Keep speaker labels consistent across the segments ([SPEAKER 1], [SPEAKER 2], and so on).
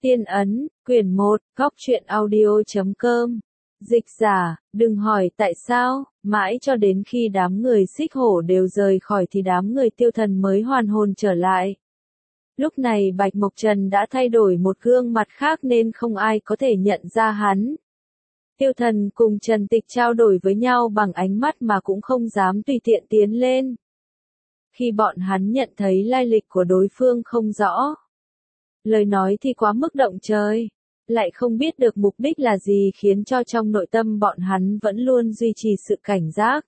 [SPEAKER 1] Tiên ấn, quyển 1, góc truyện audio.com. Dịch giả, đừng hỏi tại sao, mãi cho đến khi đám người xích hổ đều rời khỏi thì đám người tiêu thần mới hoàn hồn trở lại. Lúc này Bạch Mộc Trần đã thay đổi một gương mặt khác nên không ai có thể nhận ra hắn. Tiêu thần cùng Trần Tịch trao đổi với nhau bằng ánh mắt mà cũng không dám tùy tiện tiến lên. Khi bọn hắn nhận thấy lai lịch của đối phương không rõ. Lời nói thì quá mức động trời, lại không biết được mục đích là gì khiến cho trong nội tâm bọn hắn vẫn luôn duy trì sự cảnh giác.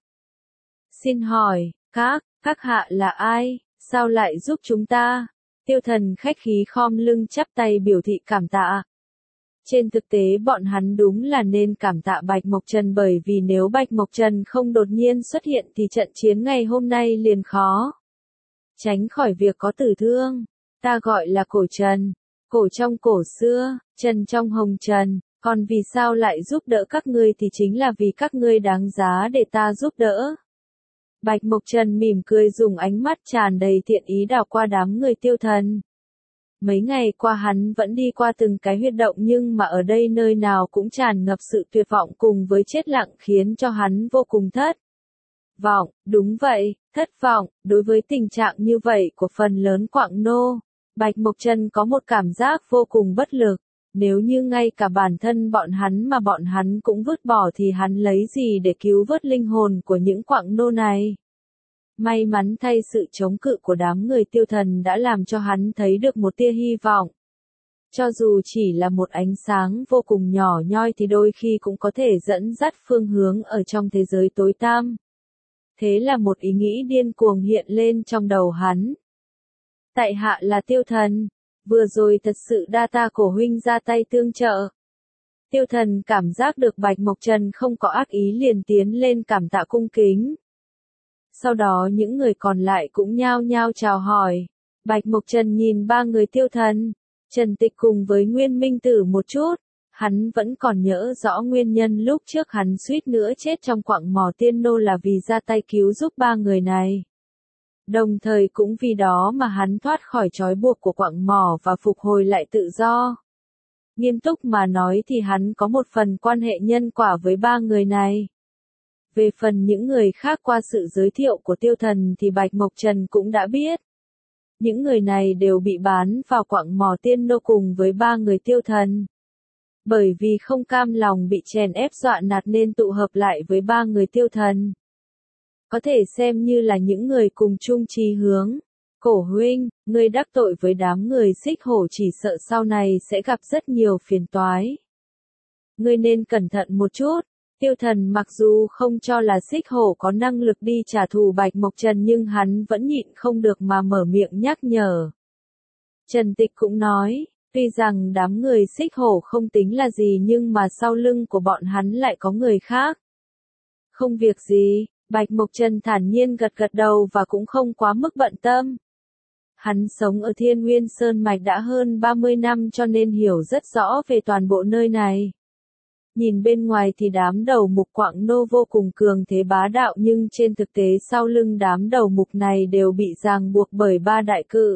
[SPEAKER 1] Xin hỏi, các hạ là ai, sao lại giúp chúng ta? Tiêu thần khách khí khom lưng chắp tay biểu thị cảm tạ. Trên thực tế bọn hắn đúng là nên cảm tạ Bạch Mộc Trần, bởi vì nếu Bạch Mộc Trần không đột nhiên xuất hiện thì trận chiến ngày hôm nay liền khó tránh khỏi việc có tử thương. Ta gọi là cổ trần, cổ trong cổ xưa, trần trong hồng trần, còn vì sao lại giúp đỡ các ngươi thì chính là vì các ngươi đáng giá để ta giúp đỡ. Bạch Mộc Trần mỉm cười dùng ánh mắt tràn đầy thiện ý đảo qua đám người tiêu thần. Mấy ngày qua hắn vẫn đi qua từng cái huyệt động nhưng mà ở đây nơi nào cũng tràn ngập sự tuyệt vọng cùng với chết lặng khiến cho hắn vô cùng thất vọng, đúng vậy, thất vọng, đối với tình trạng như vậy của phần lớn Quạng Nô. Bạch Mộc Trần có một cảm giác vô cùng bất lực, nếu như ngay cả bản thân bọn hắn cũng vứt bỏ thì hắn lấy gì để cứu vớt linh hồn của những Quạng Nô này. May mắn thay sự chống cự của đám người tiêu thần đã làm cho hắn thấy được một tia hy vọng. Cho dù chỉ là một ánh sáng vô cùng nhỏ nhoi thì đôi khi cũng có thể dẫn dắt phương hướng ở trong thế giới tối tăm. Thế là một ý nghĩ điên cuồng hiện lên trong đầu hắn. Tại hạ là tiêu thần, vừa rồi thật sự đa tạ cổ huynh ra tay tương trợ. Tiêu thần cảm giác được Bạch Mộc Trần không có ác ý liền tiến lên cảm tạ cung kính. Sau đó những người còn lại cũng nhao nhao chào hỏi. Bạch Mộc Trần nhìn ba người tiêu thần, Trần Tịch cùng với Nguyên Minh Tử một chút. Hắn vẫn còn nhớ rõ nguyên nhân lúc trước hắn suýt nữa chết trong quặng mỏ tiên nô là vì ra tay cứu giúp ba người này. Đồng thời cũng vì đó mà hắn thoát khỏi trói buộc của quặng mỏ và phục hồi lại tự do. Nghiêm túc mà nói thì hắn có một phần quan hệ nhân quả với ba người này. Về phần những người khác qua sự giới thiệu của tiêu thần thì Bạch Mộc Trần cũng đã biết. Những người này đều bị bán vào quặng mỏ tiên nô cùng với ba người tiêu thần. Bởi vì không cam lòng bị chèn ép dọa nạt nên tụ hợp lại với ba người tiêu thần. Có thể xem như là những người cùng chung chí hướng. Cổ huynh, ngươi đắc tội với đám người xích hổ chỉ sợ sau này sẽ gặp rất nhiều phiền toái. Ngươi nên cẩn thận một chút. Tiêu thần mặc dù không cho là xích hổ có năng lực đi trả thù Bạch Mộc Trần nhưng hắn vẫn nhịn không được mà mở miệng nhắc nhở. Trần Tịch cũng nói. Tuy rằng đám người xích hổ không tính là gì nhưng mà sau lưng của bọn hắn lại có người khác. Không việc gì, Bạch Mộc Trần thản nhiên gật gật đầu và cũng không quá mức bận tâm. Hắn sống ở Thiên Nguyên Sơn Mạch đã hơn 30 năm cho nên hiểu rất rõ về toàn bộ nơi này. Nhìn bên ngoài thì đám đầu mục Quạng Nô vô cùng cường thế bá đạo nhưng trên thực tế sau lưng đám đầu mục này đều bị ràng buộc bởi ba đại cự.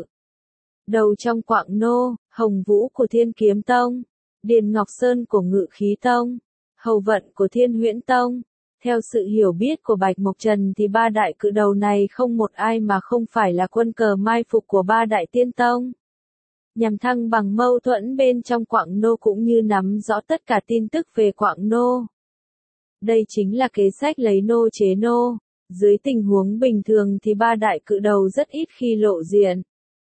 [SPEAKER 1] Đầu trong Quạng Nô, Hồng Vũ của Thiên Kiếm Tông, Điền Ngọc Sơn của Ngự Khí Tông, Hầu Vận của Thiên Huyễn Tông. Theo sự hiểu biết của Bạch Mộc Trần thì ba đại cự đầu này không một ai mà không phải là quân cờ mai phục của ba đại tiên tông. Nhằm thăng bằng mâu thuẫn bên trong Quạng Nô cũng như nắm rõ tất cả tin tức về Quạng Nô. Đây chính là kế sách lấy nô chế nô. Dưới tình huống bình thường thì ba đại cự đầu rất ít khi lộ diện.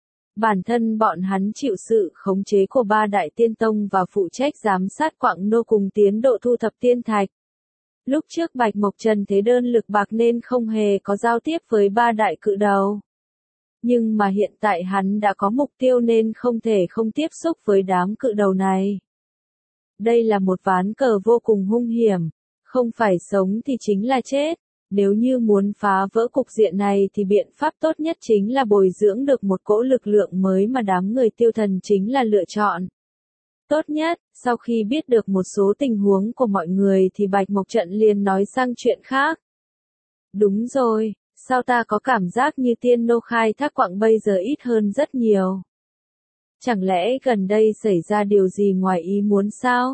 [SPEAKER 1] Bản thân bọn hắn chịu sự khống chế của ba đại tiên tông và phụ trách giám sát Quạng Nô cùng tiến độ thu thập tiên thạch. Lúc trước Bạch Mộc Trần thế đơn lực bạc nên không hề có giao tiếp với ba đại cự đầu. Nhưng mà hiện tại hắn đã có mục tiêu nên không thể không tiếp xúc với đám cự đầu này. Đây là một ván cờ vô cùng hung hiểm, không phải sống thì chính là chết. Nếu như muốn phá vỡ cục diện này thì biện pháp tốt nhất chính là bồi dưỡng được một cỗ lực lượng mới mà đám người tiêu thần chính là lựa chọn. Tốt nhất, sau khi biết được một số tình huống của mọi người thì Bạch Mộc Trần liền nói sang chuyện khác. Đúng rồi, sao ta có cảm giác như tiên nô khai thác quặng bây giờ ít hơn rất nhiều. Chẳng lẽ gần đây xảy ra điều gì ngoài ý muốn sao?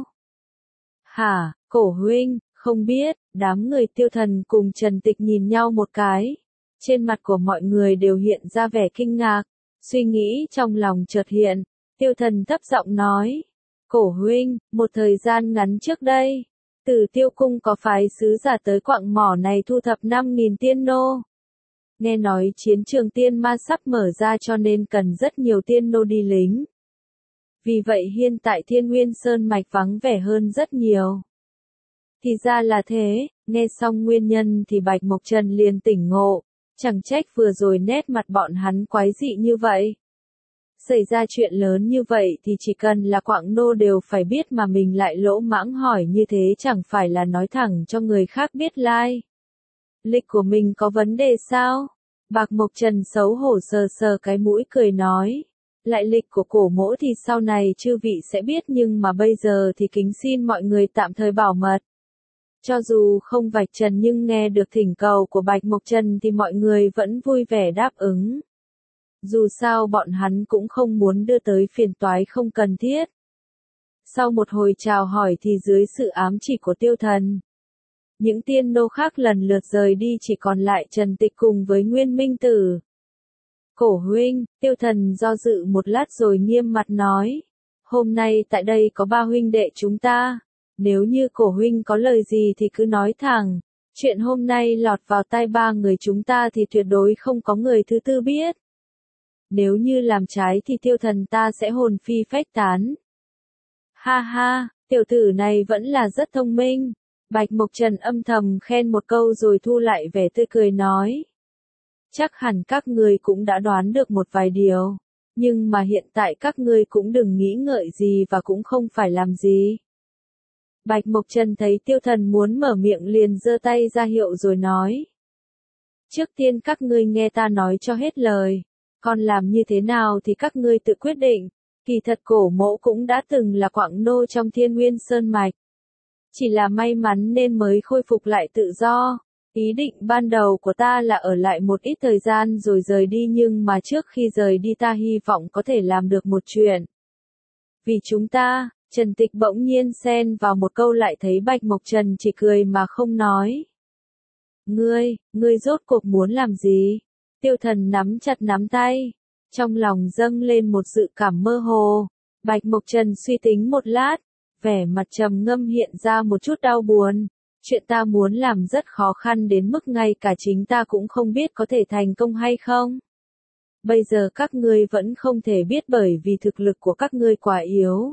[SPEAKER 1] Hả, Cổ huynh, không biết, đám người Tiêu Thần cùng Trần Tịch nhìn nhau một cái. Trên mặt của mọi người đều hiện ra vẻ kinh ngạc, suy nghĩ trong lòng chợt hiện. Tiêu Thần thấp giọng nói, Cổ huynh, một thời gian ngắn trước đây, Tử Tiêu Cung có phái sứ giả tới quặng mỏ này thu thập 5.000 tiên nô. Nghe nói chiến trường tiên ma sắp mở ra cho nên cần rất nhiều tiên nô đi lính. Vì vậy hiện tại Thiên Nguyên Sơn mạch vắng vẻ hơn rất nhiều. Thì ra là thế, nghe xong nguyên nhân thì Bạch Mộc Trần liền tỉnh ngộ, chẳng trách vừa rồi nét mặt bọn hắn quái dị như vậy. Xảy ra chuyện lớn như vậy thì chỉ cần là quạng nô đều phải biết mà mình lại lỗ mãng hỏi như thế chẳng phải là nói thẳng cho người khác biết lai. Lịch của mình có vấn đề sao? Bạch Mộc Trần xấu hổ sờ sờ cái mũi cười nói. Lại lịch của cổ mỗ thì sau này chư vị sẽ biết nhưng mà bây giờ thì kính xin mọi người tạm thời bảo mật. Cho dù không vạch trần nhưng nghe được thỉnh cầu của Bạch Mộc Trần thì mọi người vẫn vui vẻ đáp ứng. Dù sao bọn hắn cũng không muốn đưa tới phiền toái không cần thiết. Sau một hồi chào hỏi thì dưới sự ám chỉ của Tiêu Thần, những tiên nô khác lần lượt rời đi chỉ còn lại Trần Tịch cùng với Nguyên Minh Tử. Cổ huynh, Tiêu Thần do dự một lát rồi nghiêm mặt nói. Hôm nay tại đây có 3 huynh đệ chúng ta. Nếu như cổ huynh có lời gì thì cứ nói thẳng. Chuyện hôm nay lọt vào tai 3 người chúng ta thì tuyệt đối không có người thứ tư biết. Nếu như làm trái thì Tiêu Thần ta sẽ hồn phi phách tán. Ha ha, tiểu tử này vẫn là rất thông minh. Bạch Mộc Trần âm thầm khen một câu rồi thu lại vẻ tươi cười nói. Chắc hẳn các ngươi cũng đã đoán được một vài điều. Nhưng mà hiện tại các ngươi cũng đừng nghĩ ngợi gì và cũng không phải làm gì. Bạch Mộc Trần thấy Tiêu Thần muốn mở miệng liền giơ tay ra hiệu rồi nói. Trước tiên các ngươi nghe ta nói cho hết lời. Còn làm như thế nào thì các ngươi tự quyết định. Kỳ thật cổ mỗ cũng đã từng là quạng nô trong Thiên Nguyên Sơn mạch. Chỉ là may mắn nên mới khôi phục lại tự do. Ý định ban đầu của ta là ở lại một ít thời gian rồi rời đi nhưng mà trước khi rời đi ta hy vọng có thể làm được một chuyện. Vì chúng ta, Trần Tịch bỗng nhiên xen vào một câu lại thấy Bạch Mộc Trần chỉ cười mà không nói. Ngươi rốt cuộc muốn làm gì? Tiêu Thần nắm chặt nắm tay. Trong lòng dâng lên một dự cảm mơ hồ. Bạch Mộc Trần suy tính một lát. Vẻ mặt trầm ngâm hiện ra một chút đau buồn. Chuyện ta muốn làm rất khó khăn đến mức ngay cả chính ta cũng không biết có thể thành công hay không. Bây giờ các ngươi vẫn không thể biết bởi vì thực lực của các ngươi quá yếu.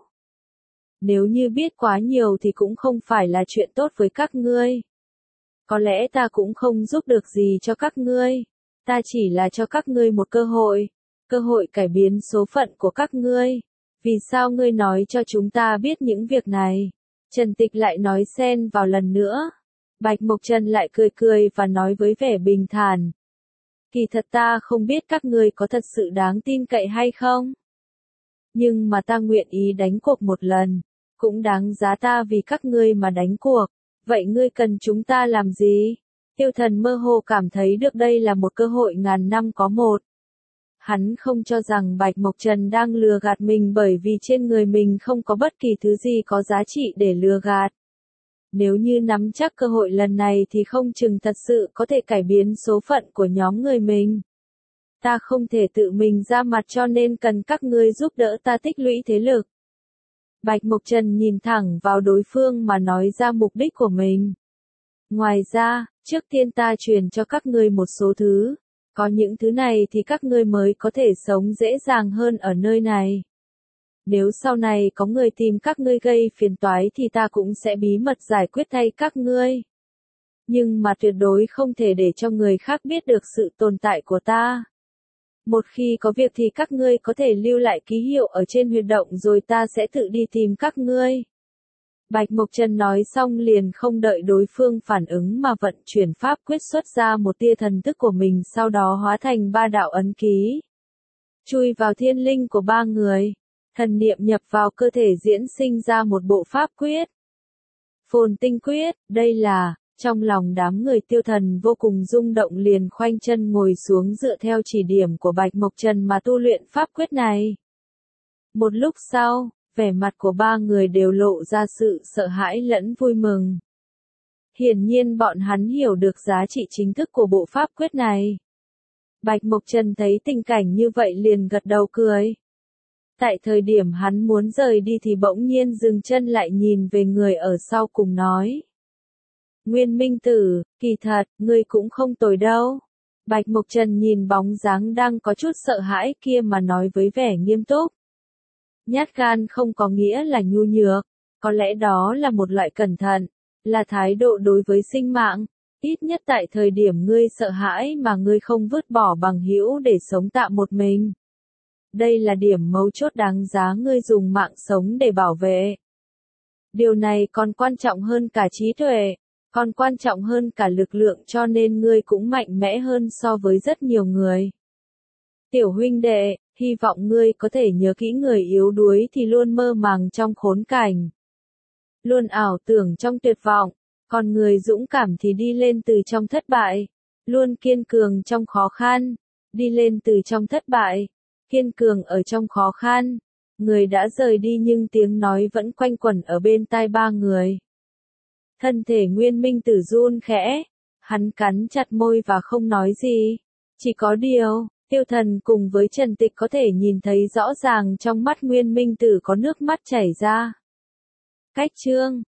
[SPEAKER 1] Nếu như biết quá nhiều thì cũng không phải là chuyện tốt với các ngươi. Có lẽ ta cũng không giúp được gì cho các ngươi. Ta chỉ là cho các ngươi một cơ hội cải biến số phận của các ngươi. Vì sao ngươi nói cho chúng ta biết những việc này? Trần Tịch lại nói xen vào lần nữa. Bạch Mộc Trần lại cười cười và nói với vẻ bình thản. Kỳ thật ta không biết các ngươi có thật sự đáng tin cậy hay không. Nhưng mà ta nguyện ý đánh cuộc một lần. Cũng đáng giá ta vì các ngươi mà đánh cuộc. Vậy ngươi cần chúng ta làm gì? Tiêu Thần mơ hồ cảm thấy được đây là một cơ hội ngàn năm có một. Hắn không cho rằng Bạch Mộc Trần đang lừa gạt mình bởi vì trên người mình không có bất kỳ thứ gì có giá trị để lừa gạt. Nếu như nắm chắc cơ hội lần này thì không chừng thật sự có thể cải biến số phận của nhóm người mình. Ta không thể tự mình ra mặt cho nên cần các ngươi giúp đỡ ta tích lũy thế lực. Bạch Mộc Trần nhìn thẳng vào đối phương mà nói ra mục đích của mình. Ngoài ra, trước tiên ta truyền cho các ngươi một số thứ. Có những thứ này thì các ngươi mới có thể sống dễ dàng hơn ở nơi này. Nếu sau này có người tìm các ngươi gây phiền toái thì ta cũng sẽ bí mật giải quyết thay các ngươi. Nhưng mà tuyệt đối không thể để cho người khác biết được sự tồn tại của ta. Một khi có việc thì các ngươi có thể lưu lại ký hiệu ở trên huyệt động rồi ta sẽ tự đi tìm các ngươi. Bạch Mộc Trần nói xong liền không đợi đối phương phản ứng mà vận chuyển pháp quyết xuất ra một tia thần thức của mình sau đó hóa thành 3 đạo ấn ký. Chui vào thiên linh của 3 người. Thần niệm nhập vào cơ thể diễn sinh ra một bộ pháp quyết. Phồn tinh quyết, đây là, trong lòng đám người Tiêu Thần vô cùng rung động liền khoanh chân ngồi xuống dựa theo chỉ điểm của Bạch Mộc Trần mà tu luyện pháp quyết này. Một lúc sau, vẻ mặt của ba người đều lộ ra sự sợ hãi lẫn vui mừng. Hiển nhiên bọn hắn hiểu được giá trị chính thức của bộ pháp quyết này. Bạch Mộc Trần thấy tình cảnh như vậy liền gật đầu cười. Tại thời điểm hắn muốn rời đi thì bỗng nhiên dừng chân lại nhìn về người ở sau cùng nói. Nguyên Minh Tử, kỳ thật, ngươi cũng không tồi đâu. Bạch Mộc Trần nhìn bóng dáng đang có chút sợ hãi kia mà nói với vẻ nghiêm túc. Nhát gan không có nghĩa là nhu nhược, có lẽ đó là một loại cẩn thận, là thái độ đối với sinh mạng, ít nhất tại thời điểm ngươi sợ hãi mà ngươi không vứt bỏ bằng hữu để sống tạm một mình. Đây là điểm mấu chốt đáng giá ngươi dùng mạng sống để bảo vệ. Điều này còn quan trọng hơn cả trí tuệ, còn quan trọng hơn cả lực lượng, cho nên ngươi cũng mạnh mẽ hơn so với rất nhiều người. Tiểu huynh đệ, hy vọng ngươi có thể nhớ kỹ, người yếu đuối thì luôn mơ màng trong khốn cảnh, luôn ảo tưởng trong tuyệt vọng, còn người dũng cảm thì đi lên từ trong thất bại, luôn kiên cường trong khó khăn, đi lên từ trong thất bại, kiên cường ở trong khó khăn. Người đã rời đi nhưng tiếng nói vẫn quanh quẩn ở bên tai ba người. Thân thể Nguyên Minh Tử run khẽ, hắn cắn chặt môi và không nói gì. Chỉ có điều, Tiêu Thần cùng với Trần Tịch có thể nhìn thấy rõ ràng trong mắt Nguyên Minh Tử có nước mắt chảy ra. Cách chương